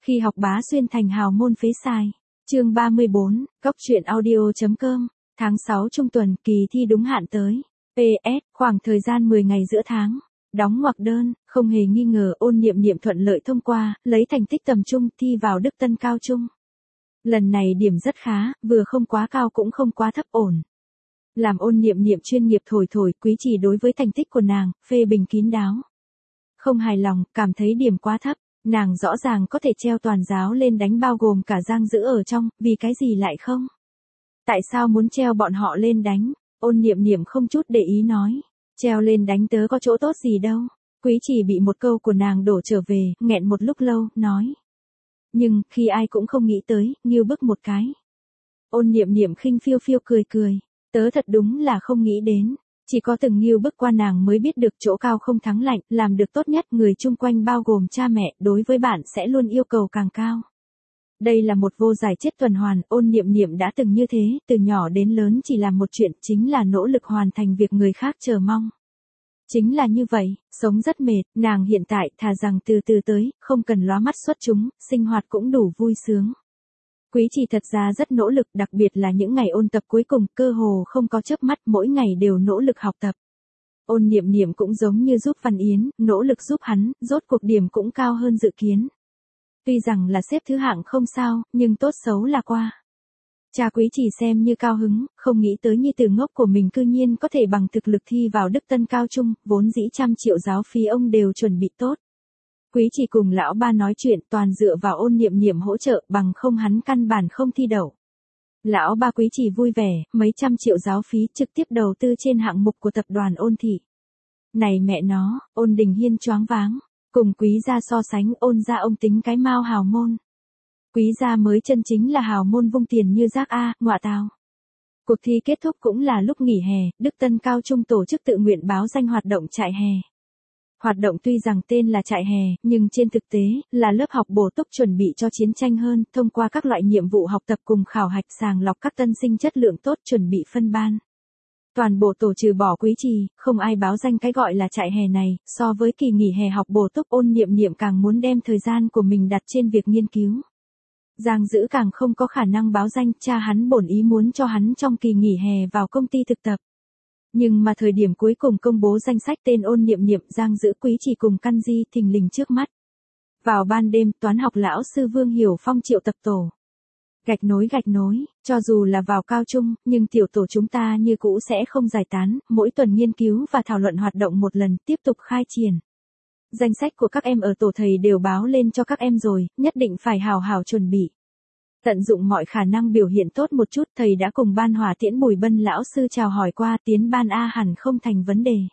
Khi học bá xuyên thành hào môn phế sai. Chương 34, Góc truyện audio.com, tháng 6 trung tuần, kỳ thi đúng hạn tới. PS, khoảng thời gian 10 ngày giữa tháng. Đóng ngoặc đơn, không hề nghi ngờ Ôn Niệm Niệm thuận lợi thông qua, lấy thành tích tầm trung thi vào Đức Tân cao trung. Lần này điểm rất khá, vừa không quá cao cũng không quá thấp, ổn. Làm Ôn Niệm Niệm chuyên nghiệp thổi thổi, Quý Trì đối với thành tích của nàng, phê bình kín đáo. Không hài lòng, cảm thấy điểm quá thấp. Nàng rõ ràng có thể treo toàn giáo lên đánh bao gồm cả Giang Dữ ở trong, vì cái gì lại không? Tại sao muốn treo bọn họ lên đánh? Ôn Niệm Niệm không chút để ý nói. Treo lên đánh tớ có chỗ tốt gì đâu. Quý Trì bị một câu của nàng đổ trở về, nghẹn một lúc lâu, nói. Nhưng, khi ai cũng không nghĩ tới, nghiêu bức một cái. Ôn Niệm Niệm khinh phiêu phiêu cười cười. Tớ thật đúng là không nghĩ đến. Chỉ có từng nghiêu bức qua nàng mới biết được chỗ cao không thắng lạnh, làm được tốt nhất người chung quanh bao gồm cha mẹ, đối với bạn sẽ luôn yêu cầu càng cao. Đây là một vô giải chết tuần hoàn, Ôn Niệm Niệm đã từng như thế, từ nhỏ đến lớn chỉ làm một chuyện, chính là nỗ lực hoàn thành việc người khác chờ mong. Chính là như vậy, sống rất mệt, nàng hiện tại thà rằng từ từ tới, không cần lóa mắt xuất chúng, sinh hoạt cũng đủ vui sướng. Quý Trì thật ra rất nỗ lực, đặc biệt là những ngày ôn tập cuối cùng, cơ hồ không có chớp mắt, mỗi ngày đều nỗ lực học tập. Ôn Niệm Niệm cũng giống như giúp Văn Yến, nỗ lực giúp hắn, rốt cuộc điểm cũng cao hơn dự kiến. Tuy rằng là xếp thứ hạng không sao, nhưng tốt xấu là qua. Cha Quý Trì xem như cao hứng, không nghĩ tới nhi tử ngốc của mình cư nhiên có thể bằng thực lực thi vào Đức Tân cao trung, vốn dĩ 100 triệu giáo phí ông đều chuẩn bị tốt. Quý Trì cùng lão ba nói chuyện toàn dựa vào Ôn Niệm Niệm hỗ trợ, bằng không hắn căn bản không thi đậu. Lão ba Quý Trì vui vẻ, mấy trăm triệu giáo phí trực tiếp đầu tư trên hạng mục của tập đoàn Ôn thị. Này mẹ nó, Ôn Đình Hiên choáng váng, cùng Quý gia so sánh, Ôn gia ông tính cái mao hào môn. Quý gia mới chân chính là hào môn vung tiền như rác a, ngọa tào. Cuộc thi kết thúc cũng là lúc nghỉ hè, Đức Tân cao trung tổ chức tự nguyện báo danh hoạt động trại hè. Hoạt động tuy rằng tên là trại hè, nhưng trên thực tế, là lớp học bổ túc chuẩn bị cho chiến tranh hơn, thông qua các loại nhiệm vụ học tập cùng khảo hạch sàng lọc các tân sinh chất lượng tốt chuẩn bị phân ban. Toàn bộ tổ trừ bỏ Quý Trì, không ai báo danh cái gọi là trại hè này, so với kỳ nghỉ hè học bổ túc, Ôn Niệm Niệm càng muốn đem thời gian của mình đặt trên việc nghiên cứu. Giang Dữ càng không có khả năng báo danh, cha hắn bổn ý muốn cho hắn trong kỳ nghỉ hè vào công ty thực tập. Nhưng mà thời điểm cuối cùng công bố danh sách tên Ôn Niệm Niệm, Giang Dữ, Quý Trì cùng Căn Di thình lình trước mắt. Vào ban đêm, toán học lão sư Vương Hiểu Phong triệu tập tổ. Gạch nối, cho dù là vào cao trung, nhưng tiểu tổ chúng ta như cũ sẽ không giải tán, mỗi tuần nghiên cứu và thảo luận hoạt động một lần, tiếp tục khai triển. Danh sách của các em ở tổ thầy đều báo lên cho các em rồi, nhất định phải hào hào chuẩn bị. Tận dụng mọi khả năng biểu hiện tốt một chút, thầy đã cùng ban Hỏa Tiễn Bùi Bân lão sư chào hỏi qua, tiến ban A hẳn không thành vấn đề.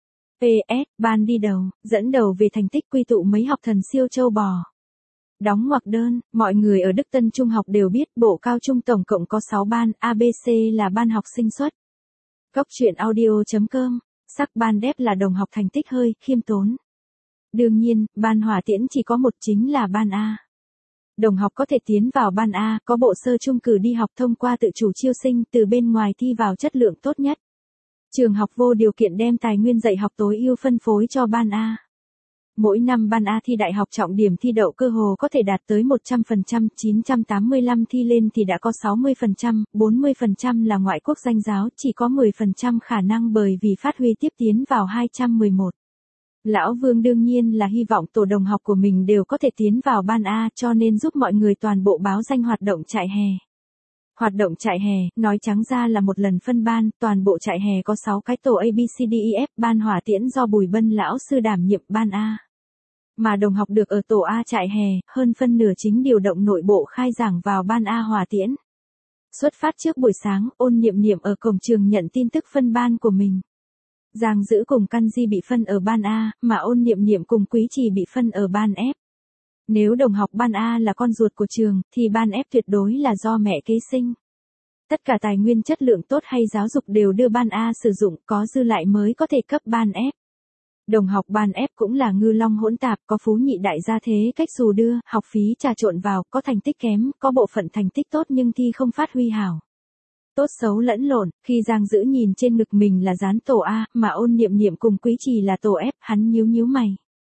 PS, ban đi đầu, dẫn đầu về thành tích, quy tụ mấy học thần siêu châu bò. Đóng ngoặc đơn, mọi người ở Đức Tân Trung học đều biết, bộ cao trung tổng cộng có 6 ban, ABC là ban học sinh xuất. Góc truyện audio.com, sắc ban đép là đồng học thành tích hơi khiêm tốn. Đương nhiên, ban Hỏa Tiễn chỉ có một, chính là ban A. Đồng học có thể tiến vào ban A, có bộ sơ chung cử đi học thông qua tự chủ chiêu sinh, từ bên ngoài thi vào chất lượng tốt nhất. Trường học vô điều kiện đem tài nguyên dạy học tối ưu phân phối cho ban A. Mỗi năm ban A thi đại học trọng điểm thi đậu cơ hồ có thể đạt tới 100%, 985 thi lên thì đã có 60%, 40% là ngoại quốc danh giáo, chỉ có 10% khả năng bởi vì phát huy tiếp tiến vào 211. Lão Vương đương nhiên là hy vọng tổ đồng học của mình đều có thể tiến vào ban A, cho nên giúp mọi người toàn bộ báo danh hoạt động trại hè. Hoạt động trại hè, nói trắng ra là một lần phân ban, toàn bộ trại hè có 6 cái tổ ABCDEF, ban Hỏa Tiễn do Bùi Bân lão sư đảm nhiệm ban A. Mà đồng học được ở tổ A trại hè, hơn phân nửa chính điều động nội bộ khai giảng vào ban A Hỏa Tiễn. Xuất phát trước buổi sáng, Ôn Niệm Niệm ở cổng trường nhận tin tức phân ban của mình. Giang Dữ cùng Căn Di bị phân ở ban A, mà Ôn Niệm Niệm cùng Quý Trì bị phân ở ban F. Nếu đồng học ban A là con ruột của trường, thì ban F tuyệt đối là do mẹ kế sinh. Tất cả tài nguyên chất lượng tốt hay giáo dục đều đưa ban A sử dụng, có dư lại mới có thể cấp ban F. Đồng học ban F cũng là ngư long hỗn tạp, có phú nhị đại gia thế cách dù đưa, học phí trà trộn vào, có thành tích kém, có bộ phận thành tích tốt nhưng thi không phát huy hảo. Tốt xấu lẫn lộn, khi Giang Dữ nhìn trên ngực mình là dán tổ A, mà Ôn Niệm Niệm cùng Quý Trì là tổ F, hắn nhíu nhíu mày.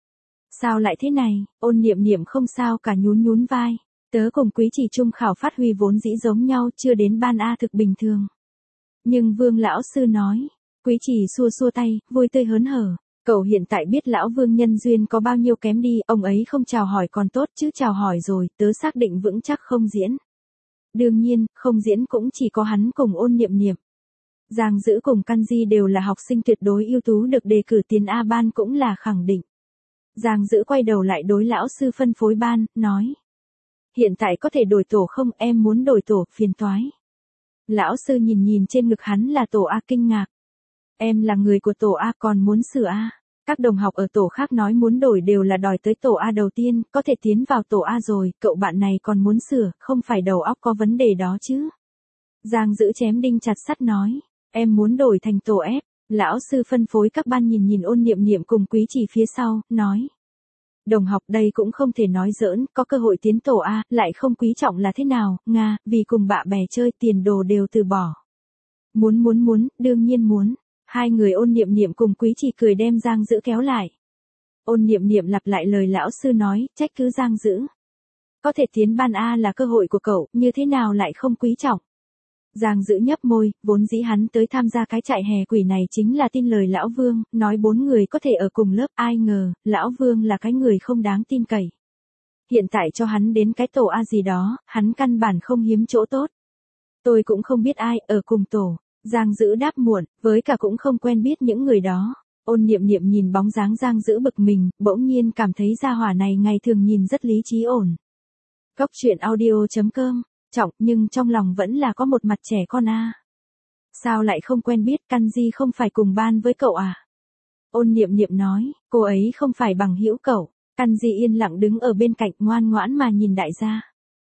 Sao lại thế này, Ôn Niệm Niệm không sao cả nhún nhún vai. Tớ cùng Quý Chỉ trung khảo phát huy vốn dĩ giống nhau, chưa đến ban A thực bình thường. Nhưng Vương lão sư nói, Quý Chỉ xua xua tay, vui tươi hớn hở. Cậu hiện tại biết lão Vương nhân duyên có bao nhiêu kém đi, ông ấy không chào hỏi còn tốt chứ chào hỏi rồi, tớ xác định vững chắc không diễn. Đương nhiên, không diễn cũng chỉ có hắn cùng Ôn Niệm Niệm. Giang Dữ cùng Căn Di đều là học sinh tuyệt đối ưu tú được đề cử tiến A ban cũng là khẳng định. Giang Dữ quay đầu lại đối lão sư phân phối ban, nói. Hiện tại có thể đổi tổ không, em muốn đổi tổ, phiền toái. Lão sư nhìn nhìn trên ngực hắn là tổ A kinh ngạc. Em là người của tổ A còn muốn sửa A. Các đồng học ở tổ khác nói muốn đổi đều là đòi tới tổ A đầu tiên, có thể tiến vào tổ A rồi, cậu bạn này còn muốn sửa, không phải đầu óc có vấn đề đó chứ. Giang Dữ chém đinh chặt sắt nói, em muốn đổi thành tổ F. Lão sư phân phối các ban nhìn nhìn Ôn Niệm Niệm cùng Quý Chỉ phía sau, nói. Đồng học đây cũng không thể nói giỡn, có cơ hội tiến tổ A, lại không quý trọng là thế nào, Nga, vì cùng bạn bè chơi tiền đồ đều từ bỏ. Muốn, đương nhiên muốn. Hai người Ôn Niệm Niệm cùng Quý Chỉ cười đem Giang Dữ kéo lại. Ôn Niệm Niệm lặp lại lời lão sư nói, trách cứ Giang Dữ. Có thể tiến ban A là cơ hội của cậu, như thế nào lại không quý trọng. Giang Dữ nhấp môi, vốn dĩ hắn tới tham gia cái trại hè quỷ này chính là tin lời lão Vương, nói 4 người có thể ở cùng lớp, ai ngờ, lão Vương là cái người không đáng tin cậy. Hiện tại cho hắn đến cái tổ A gì đó, hắn căn bản không hiếm chỗ tốt. Tôi cũng không biết ai ở cùng tổ. Giang Dữ đáp muộn, với cả cũng không quen biết những người đó. Ôn Niệm Niệm nhìn bóng dáng Giang Dữ bực mình, bỗng nhiên cảm thấy gia hỏa này ngày thường nhìn rất lý trí ổn. Cốc truyện audio.com, trọng nhưng trong lòng vẫn là có một mặt trẻ con a. Sao lại không quen biết, Căn Di không phải cùng ban với cậu à? Ôn Niệm Niệm nói, cô ấy không phải bằng hữu cậu. Căn Di yên lặng đứng ở bên cạnh ngoan ngoãn mà nhìn đại gia.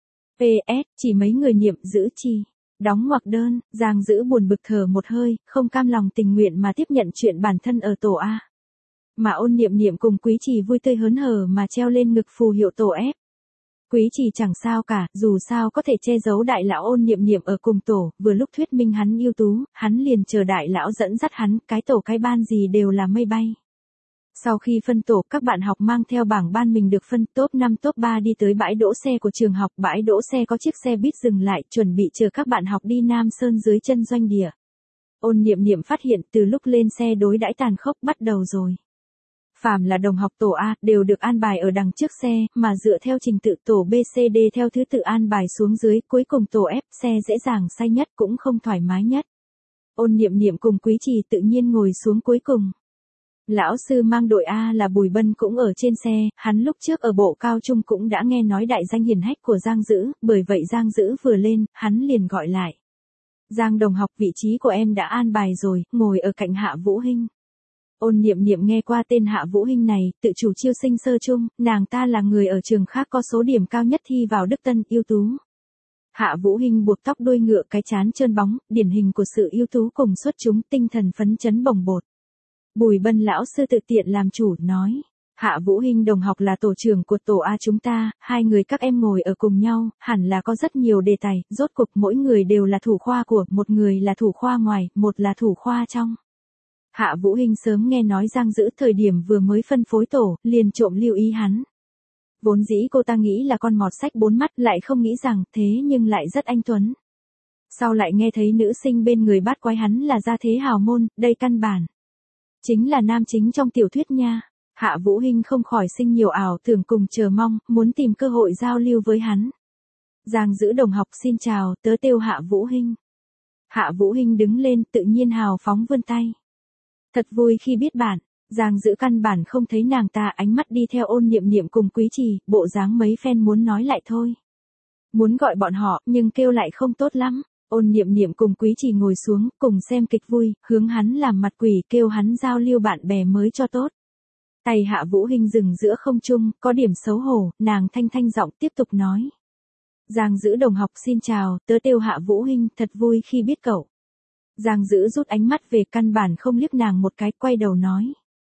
PS, chỉ mấy người Niệm Dữ chi. Đóng ngoặc đơn, Giang Dữ buồn bực thở một hơi, không cam lòng tình nguyện mà tiếp nhận chuyện bản thân ở tổ A. Mà Ôn Niệm Niệm cùng Quý Chỉ vui tươi hớn hở mà treo lên ngực phù hiệu tổ F. Quý Chỉ chẳng sao cả, dù sao có thể che giấu đại lão Ôn Niệm Niệm ở cùng tổ, vừa lúc thuyết minh hắn ưu tú, hắn liền chờ đại lão dẫn dắt hắn, cái tổ cái ban gì đều là mây bay. Sau khi phân tổ, các bạn học mang theo bảng ban mình được phân top 5 top 3 đi tới bãi đỗ xe của trường học. Bãi đỗ xe có chiếc xe buýt dừng lại, chuẩn bị chờ các bạn học đi Nam Sơn dưới chân doanh địa. Ôn Niệm Niệm phát hiện từ lúc lên xe đối đãi tàn khốc bắt đầu rồi. Phàm là đồng học tổ A đều được an bài ở đằng trước xe, mà dựa theo trình tự tổ B, C, D theo thứ tự an bài xuống dưới, cuối cùng tổ F xe dễ dàng say nhất cũng không thoải mái nhất. Ôn Niệm Niệm cùng Quý Chỉ tự nhiên ngồi xuống cuối cùng. Lão sư mang đội A là Bùi Bân cũng ở trên xe, hắn lúc trước ở bộ cao trung cũng đã nghe nói đại danh hiển hách của Giang Dữ, bởi vậy Giang Dữ vừa lên, hắn liền gọi lại. Giang đồng học, vị trí của em đã an bài rồi, ngồi ở cạnh Hạ Vũ Hinh. Ôn Niệm Niệm nghe qua tên Hạ Vũ Hinh này, tự chủ chiêu sinh sơ trung, nàng ta là người ở trường khác có số điểm cao nhất thi vào Đức Tân, ưu tú. Hạ Vũ Hinh buộc tóc đuôi ngựa, cái trán trơn bóng, điển hình của sự ưu tú cùng xuất chúng, tinh thần phấn chấn bồng bột. Bùi Bân lão sư tự tiện làm chủ, nói. Hạ Vũ Hinh đồng học là tổ trưởng của tổ A chúng ta, hai người các em ngồi ở cùng nhau, hẳn là có rất nhiều đề tài, rốt cuộc mỗi người đều là thủ khoa của, một người là thủ khoa ngoài, một là thủ khoa trong. Hạ Vũ Hinh sớm nghe nói Giang Dữ thời điểm vừa mới phân phối tổ, liền trộm lưu ý hắn. Vốn dĩ cô ta nghĩ là con mọt sách 4 mắt, lại không nghĩ rằng thế nhưng lại rất anh tuấn. Sau lại nghe thấy nữ sinh bên người bát quái hắn là gia thế hào môn, đây căn bản chính là nam chính trong tiểu thuyết nha. Hạ Vũ Hinh không khỏi sinh nhiều ảo tưởng cùng chờ mong, muốn tìm cơ hội giao lưu với hắn. Giang Dữ đồng học xin chào, tớ tên Hạ Vũ Hinh. Hạ Vũ Hinh đứng lên, tự nhiên hào phóng vươn tay. Thật vui khi biết bạn. Giang Dữ căn bản không thấy nàng ta, ánh mắt đi theo Ôn Niệm Niệm cùng Quý Chỉ, bộ dáng mấy phen muốn nói lại thôi. Muốn gọi bọn họ, nhưng kêu lại không tốt lắm. Ôn Niệm Niệm cùng Quý Chỉ ngồi xuống, cùng xem kịch vui, hướng hắn làm mặt quỷ, kêu hắn giao lưu bạn bè mới cho tốt. Tay Hạ Vũ Hinh dừng giữa không trung, có điểm xấu hổ, nàng thanh thanh giọng tiếp tục nói. Giang Dữ đồng học xin chào, tớ tên Hạ Vũ Hinh, thật vui khi biết cậu. Giang Dữ rút ánh mắt về, căn bản không liếc nàng một cái, quay đầu nói.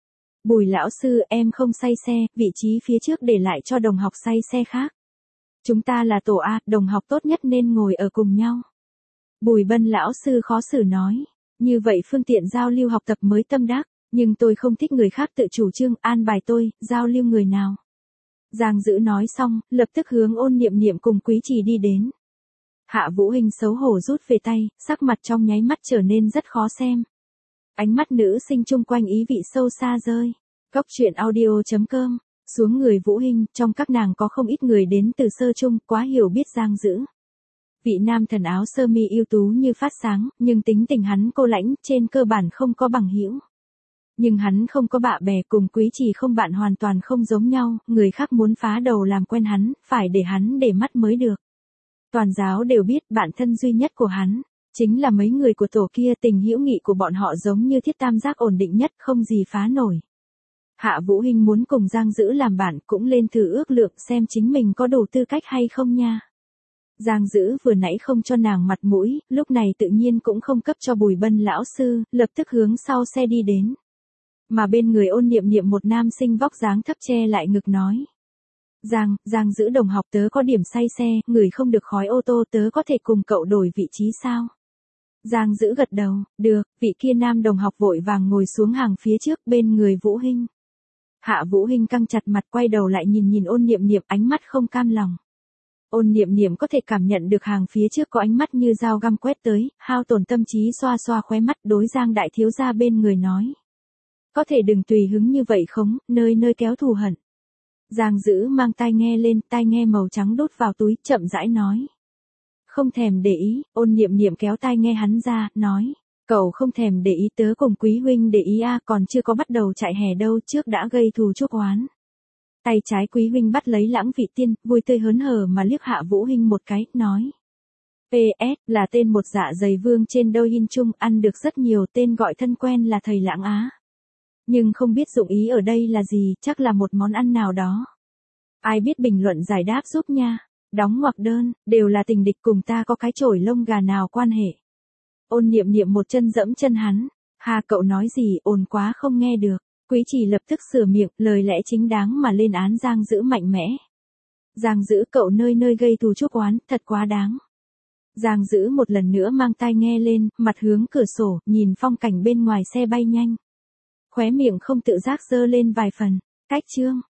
Bùi lão sư, em không say xe, vị trí phía trước để lại cho đồng học say xe khác. Chúng ta là tổ A, đồng học tốt nhất nên ngồi ở cùng nhau. Bùi Bân lão sư khó xử nói. Như vậy phương tiện giao lưu học tập mới tâm đắc. Nhưng tôi không thích người khác tự chủ trương an bài tôi, giao lưu người nào. Giang Dữ nói xong, lập tức hướng Ôn Niệm Niệm cùng Quý Trì đi đến. Hạ Vũ Hình xấu hổ rút về tay, sắc mặt trong nháy mắt trở nên rất khó xem. Ánh mắt nữ sinh chung quanh ý vị sâu xa rơi. Cóc truyện audio.com. Xuống người Vũ Hình, trong các nàng có không ít người đến từ sơ trung, quá hiểu biết Giang Dữ. Vị nam thần áo sơ mi ưu tú như phát sáng, nhưng tính tình hắn cô lãnh, trên cơ bản không có bằng hữu. Nhưng hắn không có bạ bè, cùng Quý Trì không bạn hoàn toàn không giống nhau, người khác muốn phá đầu làm quen hắn, phải để hắn để mắt mới được. Toàn giáo đều biết bạn thân duy nhất của hắn, chính là mấy người của tổ kia, tình hữu nghị của bọn họ giống như thiết tam giác ổn định nhất, không gì phá nổi. Hạ Vũ Hình muốn cùng Giang Dữ làm bạn, cũng lên thử ước lượng xem chính mình có đủ tư cách hay không nha. Giang Dữ vừa nãy không cho nàng mặt mũi, lúc này tự nhiên cũng không cấp cho Bùi Bân lão sư, lập tức hướng sau xe đi đến. Mà bên người Ôn Niệm Niệm một nam sinh vóc dáng thấp che lại ngực nói. Giang Dữ đồng học, tớ có điểm say xe, người không được khói ô tô, tớ có thể cùng cậu đổi vị trí sao? Giang Dữ gật đầu, được, vị kia nam đồng học vội vàng ngồi xuống hàng phía trước bên người Vũ Hình. Hạ Vũ Hình căng chặt mặt quay đầu lại nhìn Ôn Niệm Niệm, ánh mắt không cam lòng. Ôn Niệm Niệm có thể cảm nhận được hàng phía trước có ánh mắt như dao găm quét tới, hao tổn tâm trí xoa xoa khóe mắt đối Giang đại thiếu gia bên người nói. Có thể đừng tùy hứng như vậy không, nơi nơi kéo thù hận. Giang Dữ mang tai nghe lên, tai nghe màu trắng đút vào túi, chậm rãi nói. Không thèm để ý, Ôn Niệm Niệm kéo tai nghe hắn ra, nói. Cậu không thèm để ý, tớ cùng Quý huynh để ý à, còn chưa có bắt đầu chạy hè đâu, trước đã gây thù chuốc oán. Tay trái Quý huynh bắt lấy Lãng Vị Tiên, vui tươi hớn hở mà liếc Hạ Vũ Hình một cái, nói. PS, là tên một dạ dày vương trên Douyin chung, ăn được rất nhiều, tên gọi thân quen là thầy Lãng Á. Nhưng không biết dụng ý ở đây là gì, chắc là một món ăn nào đó. Ai biết bình luận giải đáp giúp nha. Đóng ngoặc đơn, đều là tình địch, cùng ta có cái chổi lông gà nào quan hệ. Ôn Niệm Niệm một chân dẫm chân hắn. Hà cậu nói gì, ồn quá không nghe được. Quý Trì lập tức sửa miệng, lời lẽ chính đáng mà lên án Giang Dữ mạnh mẽ. Giang Dữ, cậu nơi nơi gây thù chuốc oán, thật quá đáng. Giang Dữ một lần nữa mang tai nghe lên, mặt hướng cửa sổ, nhìn phong cảnh bên ngoài xe bay nhanh. Khóe miệng không tự giác giơ lên vài phần. Cách chương.